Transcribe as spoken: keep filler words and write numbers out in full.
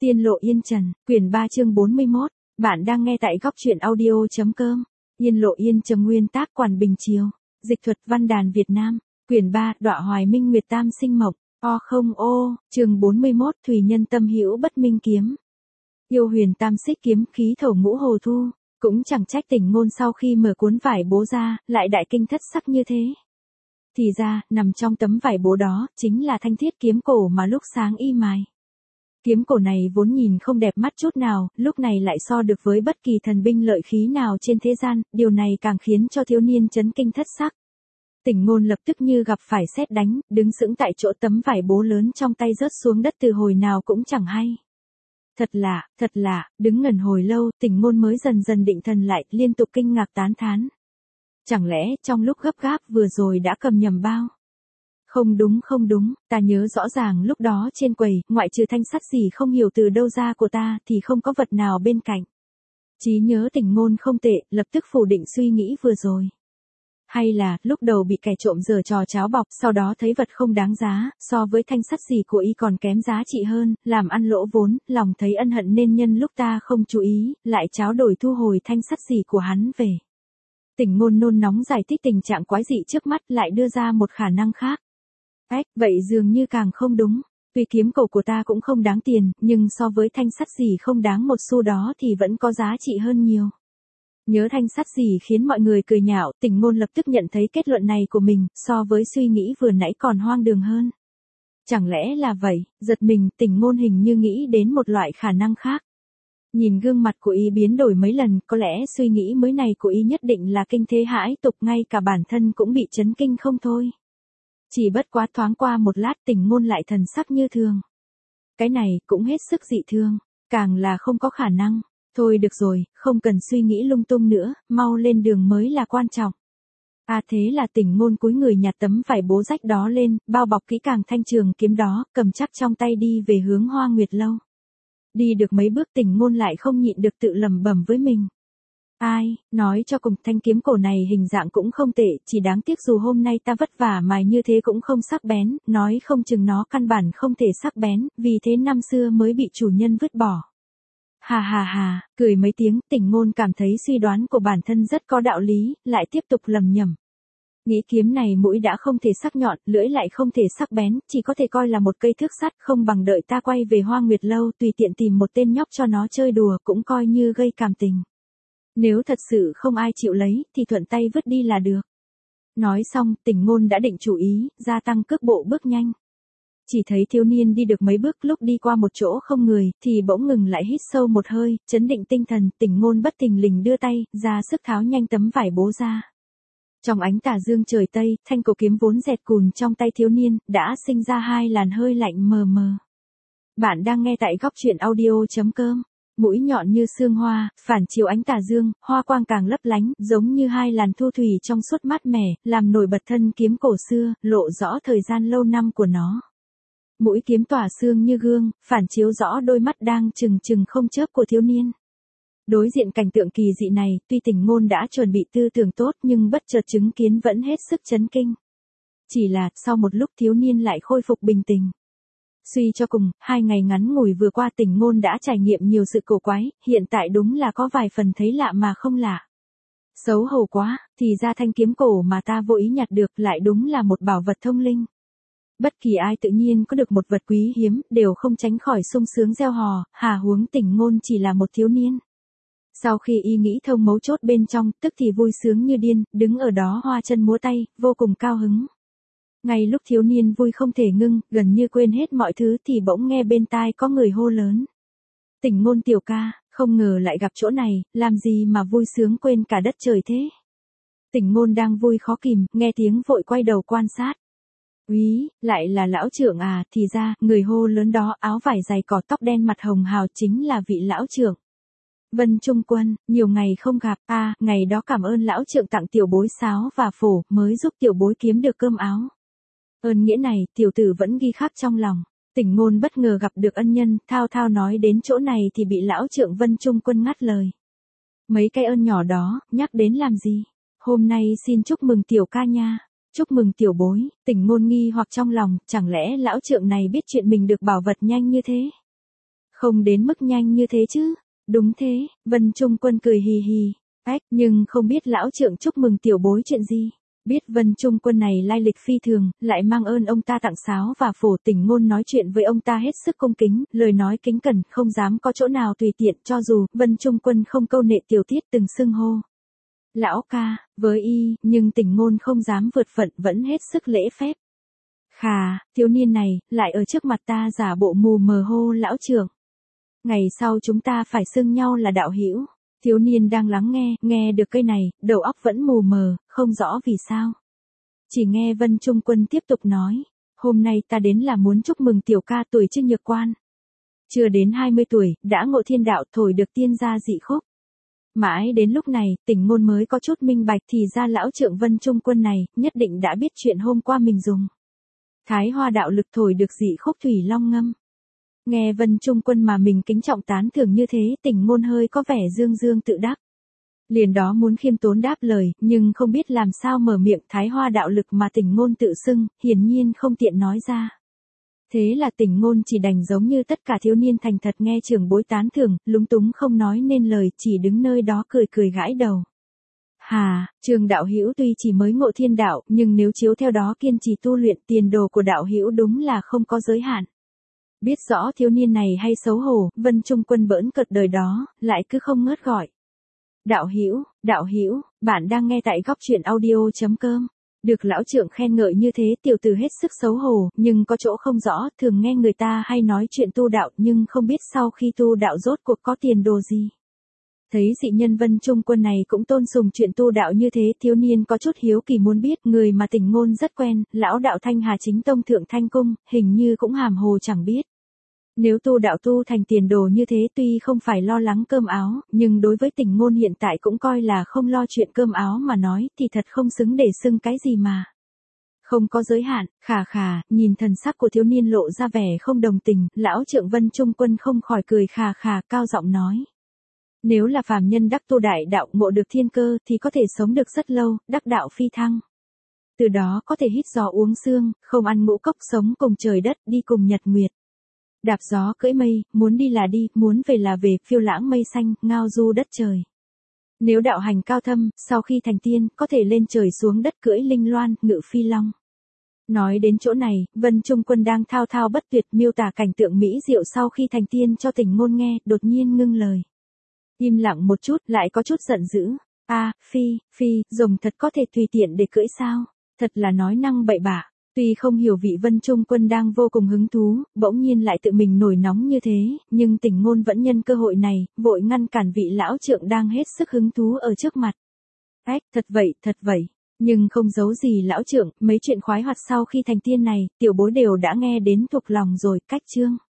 Tiên lộ Yên Trần, quyển ba chương bốn mươi mốt, bạn đang nghe tại góc truyện audio.com. Yên lộ Yên Trần nguyên tác Quản Bình Chiều, dịch thuật văn đàn Việt Nam, quyển ba, Đọa Hoài Minh Nguyệt Tam Sinh Mộc, o không ô, chương bốn mươi mốt, Thủy Nhân Tâm Hữu Bất Minh Kiếm. Yêu huyền tam xích kiếm khí thổ ngũ hồ thu, cũng chẳng trách Tỉnh Ngôn sau khi mở cuốn vải bố ra, lại đại kinh thất sắc như thế. Thì ra, nằm trong tấm vải bố đó, chính là thanh thiết kiếm cổ mà lúc sáng y mài. Kiếm cổ này vốn nhìn không đẹp mắt chút nào, lúc này lại so được với bất kỳ thần binh lợi khí nào trên thế gian, điều này càng khiến cho thiếu niên chấn kinh thất sắc. Tỉnh Ngôn lập tức như gặp phải sét đánh, đứng sững tại chỗ, tấm vải bố lớn trong tay rớt xuống đất từ hồi nào cũng chẳng hay. Thật lạ, thật lạ, đứng ngẩn hồi lâu, Tỉnh Ngôn mới dần dần định thần lại, liên tục kinh ngạc tán thán. Chẳng lẽ, trong lúc gấp gáp vừa rồi đã cầm nhầm bao? Không đúng không đúng, ta nhớ rõ ràng lúc đó trên quầy, ngoại trừ thanh sắt gì không hiểu từ đâu ra của ta, thì không có vật nào bên cạnh. Trí nhớ Tỉnh Ngôn không tệ, lập tức phủ định suy nghĩ vừa rồi. Hay là, lúc đầu bị kẻ trộm giở trò cháo bọc, sau đó thấy vật không đáng giá, so với thanh sắt gì của y còn kém giá trị hơn, làm ăn lỗ vốn, lòng thấy ân hận nên nhân lúc ta không chú ý, lại tráo đổi thu hồi thanh sắt gì của hắn về. Tỉnh Ngôn nôn nóng giải thích tình trạng quái dị trước mắt, lại đưa ra một khả năng khác. Ếch, vậy dường như càng không đúng. Tuy kiếm cổ của ta cũng không đáng tiền, nhưng so với thanh sắt gì không đáng một xu đó thì vẫn có giá trị hơn nhiều. Nhớ thanh sắt gì khiến mọi người cười nhạo, Tỉnh Ngôn lập tức nhận thấy kết luận này của mình, so với suy nghĩ vừa nãy còn hoang đường hơn. Chẳng lẽ là vậy, giật mình, Tỉnh Ngôn hình như nghĩ đến một loại khả năng khác. Nhìn gương mặt của y biến đổi mấy lần, có lẽ suy nghĩ mới này của y nhất định là kinh thế hãi tục, ngay cả bản thân cũng bị chấn kinh không thôi. Chỉ bất quá thoáng qua một lát, Tỉnh Ngôn lại thần sắc như thường. Cái này cũng hết sức dị thường, càng là không có khả năng. Thôi được rồi, không cần suy nghĩ lung tung nữa, mau lên đường mới là quan trọng. À thế là Tỉnh Ngôn cúi người nhặt tấm vải bố rách đó lên, bao bọc kỹ càng thanh trường kiếm đó, cầm chắc trong tay đi về hướng Hoa Nguyệt Lâu. Đi được mấy bước, Tỉnh Ngôn lại không nhịn được tự lẩm bẩm với mình. Ai, nói cho cùng, thanh kiếm cổ này hình dạng cũng không tệ, chỉ đáng tiếc dù hôm nay ta vất vả mài như thế cũng không sắc bén, nói không chừng nó căn bản không thể sắc bén, vì thế năm xưa mới bị chủ nhân vứt bỏ. Hà hà hà, cười mấy tiếng, Tỉnh Ngôn cảm thấy suy đoán của bản thân rất có đạo lý, lại tiếp tục lầm nhầm. Nghĩ kiếm này mũi đã không thể sắc nhọn, lưỡi lại không thể sắc bén, chỉ có thể coi là một cây thước sắt, không bằng đợi ta quay về Hoa Nguyệt Lâu tùy tiện tìm một tên nhóc cho nó chơi đùa, cũng coi như gây cảm tình. Nếu thật sự không ai chịu lấy, thì thuận tay vứt đi là được. Nói xong, Tỉnh Ngôn đã định chủ ý, gia tăng cước bộ bước nhanh. Chỉ thấy thiếu niên đi được mấy bước, lúc đi qua một chỗ không người, thì bỗng ngừng lại hít sâu một hơi, chấn định tinh thần, Tỉnh Ngôn bất thình lình đưa tay, ra sức tháo nhanh tấm vải bố ra. Trong ánh tà dương trời Tây, thanh cổ kiếm vốn dẹt cùn trong tay thiếu niên, đã sinh ra hai làn hơi lạnh mờ mờ. Bạn đang nghe tại góc truyện audio.com. Mũi nhọn như sương hoa, phản chiếu ánh tà dương, hoa quang càng lấp lánh, giống như hai làn thu thủy trong suốt mát mẻ, làm nổi bật thân kiếm cổ xưa, lộ rõ thời gian lâu năm của nó. Mũi kiếm tỏa xương như gương, phản chiếu rõ đôi mắt đang trừng trừng không chớp của thiếu niên. Đối diện cảnh tượng kỳ dị này, tuy Tỉnh Ngôn đã chuẩn bị tư tưởng tốt nhưng bất chợt chứng kiến vẫn hết sức chấn kinh. Chỉ là, sau một lúc thiếu niên lại khôi phục bình tĩnh. Suy cho cùng, hai ngày ngắn ngủi vừa qua Tỉnh Ngôn đã trải nghiệm nhiều sự cổ quái, hiện tại đúng là có vài phần thấy lạ mà không lạ. Xấu hổ quá, thì ra thanh kiếm cổ mà ta vô ý nhặt được lại đúng là một bảo vật thông linh. Bất kỳ ai tự nhiên có được một vật quý hiếm, đều không tránh khỏi sung sướng reo hò, hà huống Tỉnh Ngôn chỉ là một thiếu niên. Sau khi y nghĩ thông mấu chốt bên trong, tức thì vui sướng như điên, đứng ở đó hoa chân múa tay, vô cùng cao hứng. Ngay lúc thiếu niên vui không thể ngưng, gần như quên hết mọi thứ thì bỗng nghe bên tai có người hô lớn. Tỉnh Ngôn tiểu ca, không ngờ lại gặp chỗ này, làm gì mà vui sướng quên cả đất trời thế. Tỉnh Ngôn đang vui khó kìm, nghe tiếng vội quay đầu quan sát. Úy, lại là lão trưởng à, thì ra, người hô lớn đó áo vải dày cỏ tóc đen mặt hồng hào chính là vị lão trưởng. Vân Trung Quân, nhiều ngày không gặp, a à, ngày đó cảm ơn lão trưởng tặng tiểu bối sáo và phổ, mới giúp tiểu bối kiếm được cơm áo. Ơn nghĩa này, tiểu tử vẫn ghi khắc trong lòng. Tỉnh Ngôn bất ngờ gặp được ân nhân, thao thao nói đến chỗ này thì bị lão trưởng Vân Trung Quân ngắt lời. Mấy cái ơn nhỏ đó, nhắc đến làm gì? Hôm nay xin chúc mừng tiểu ca nha. Chúc mừng tiểu bối, Tỉnh Ngôn nghi hoặc trong lòng, chẳng lẽ lão trưởng này biết chuyện mình được bảo vật nhanh như thế? Không đến mức nhanh như thế chứ. Đúng thế, Vân Trung Quân cười hì hì. Ách, nhưng không biết lão trượng chúc mừng tiểu bối chuyện gì. Biết Vân Trung Quân này lai lịch phi thường, lại mang ơn ông ta tặng sáo và phổ tình ngôn nói chuyện với ông ta hết sức cung kính, lời nói kính cẩn, không dám có chỗ nào tùy tiện, cho dù Vân Trung Quân không câu nệ tiểu tiết từng xưng hô. Lão ca, với y, nhưng tình ngôn không dám vượt phận vẫn hết sức lễ phép. Khà, thiếu niên này, lại ở trước mặt ta giả bộ mù mờ hô lão trưởng. Ngày sau chúng ta phải xưng nhau là đạo hữu. Thiếu niên đang lắng nghe, nghe được cây này, đầu óc vẫn mù mờ, không rõ vì sao. Chỉ nghe Vân Trung Quân tiếp tục nói, hôm nay ta đến là muốn chúc mừng tiểu ca tuổi chưa nhược quan. Chưa đến hai mươi tuổi, đã ngộ thiên đạo thổi được tiên gia dị khúc. Mãi đến lúc này, tình ngôn mới có chút minh bạch thì ra lão trượng Vân Trung Quân này, nhất định đã biết chuyện hôm qua mình dùng. Thái hoa đạo lực thổi được dị khúc thủy long ngâm. Nghe Vân Trung Quân mà mình kính trọng tán thưởng như thế, tình ngôn hơi có vẻ dương dương tự đắc. Liền đó muốn khiêm tốn đáp lời, nhưng không biết làm sao mở miệng thái hoa đạo lực mà tình ngôn tự xưng, hiển nhiên không tiện nói ra. Thế là tình ngôn chỉ đành giống như tất cả thiếu niên thành thật nghe trưởng bối tán thưởng, lúng túng không nói nên lời, chỉ đứng nơi đó cười cười gãi đầu. Hà, trường đạo hữu tuy chỉ mới ngộ thiên đạo, nhưng nếu chiếu theo đó kiên trì tu luyện, tiền đồ của đạo hữu đúng là không có giới hạn. Biết rõ thiếu niên này hay xấu hổ, Vân Trung Quân bỡn cợt đời đó, lại cứ không ngớt gọi. Đạo hữu, đạo hữu, bạn đang nghe tại góc truyện audio chấm com. Được lão trượng khen ngợi như thế, tiểu tử hết sức xấu hổ, nhưng có chỗ không rõ, thường nghe người ta hay nói chuyện tu đạo nhưng không biết sau khi tu đạo rốt cuộc có tiền đồ gì. Thấy dị nhân Vân Trung Quân này cũng tôn sùng chuyện tu đạo như thế, thiếu niên có chút hiếu kỳ muốn biết, người mà tình ngôn rất quen, lão đạo Thanh Hà Chính Tông Thượng Thanh Cung, hình như cũng hàm hồ chẳng biết. Nếu tu đạo tu thành tiền đồ như thế tuy không phải lo lắng cơm áo, nhưng đối với tình ngôn hiện tại cũng coi là không lo chuyện cơm áo mà nói thì thật không xứng để xưng cái gì mà. Không có giới hạn, khà khà, nhìn thần sắc của thiếu niên lộ ra vẻ không đồng tình, lão trượng Vân Trung Quân không khỏi cười khà khà cao giọng nói. Nếu là phàm nhân đắc tu đại đạo ngộ được thiên cơ thì có thể sống được rất lâu, đắc đạo phi thăng. Từ đó có thể hít gió uống sương, không ăn ngũ cốc sống cùng trời đất đi cùng nhật nguyệt. Đạp gió cưỡi mây, muốn đi là đi, muốn về là về, phiêu lãng mây xanh, ngao du đất trời. Nếu đạo hành cao thâm, sau khi thành tiên, có thể lên trời xuống đất cưỡi linh loan, ngự phi long. Nói đến chỗ này, Vân Trung Quân đang thao thao bất tuyệt miêu tả cảnh tượng mỹ diệu sau khi thành tiên cho tình ngôn nghe, đột nhiên ngưng lời. Im lặng một chút, lại có chút giận dữ. A, à, phi, phi, rồng thật có thể tùy tiện để cưỡi sao? Thật là nói năng bậy bạ. Tuy không hiểu vị Vân Trung Quân đang vô cùng hứng thú, bỗng nhiên lại tự mình nổi nóng như thế, nhưng tình ngôn vẫn nhân cơ hội này, vội ngăn cản vị lão trượng đang hết sức hứng thú ở trước mặt. Ách, thật vậy, thật vậy. Nhưng không giấu gì lão trượng, mấy chuyện khoái hoạt sau khi thành tiên này, tiểu bối đều đã nghe đến thuộc lòng rồi, cách chương.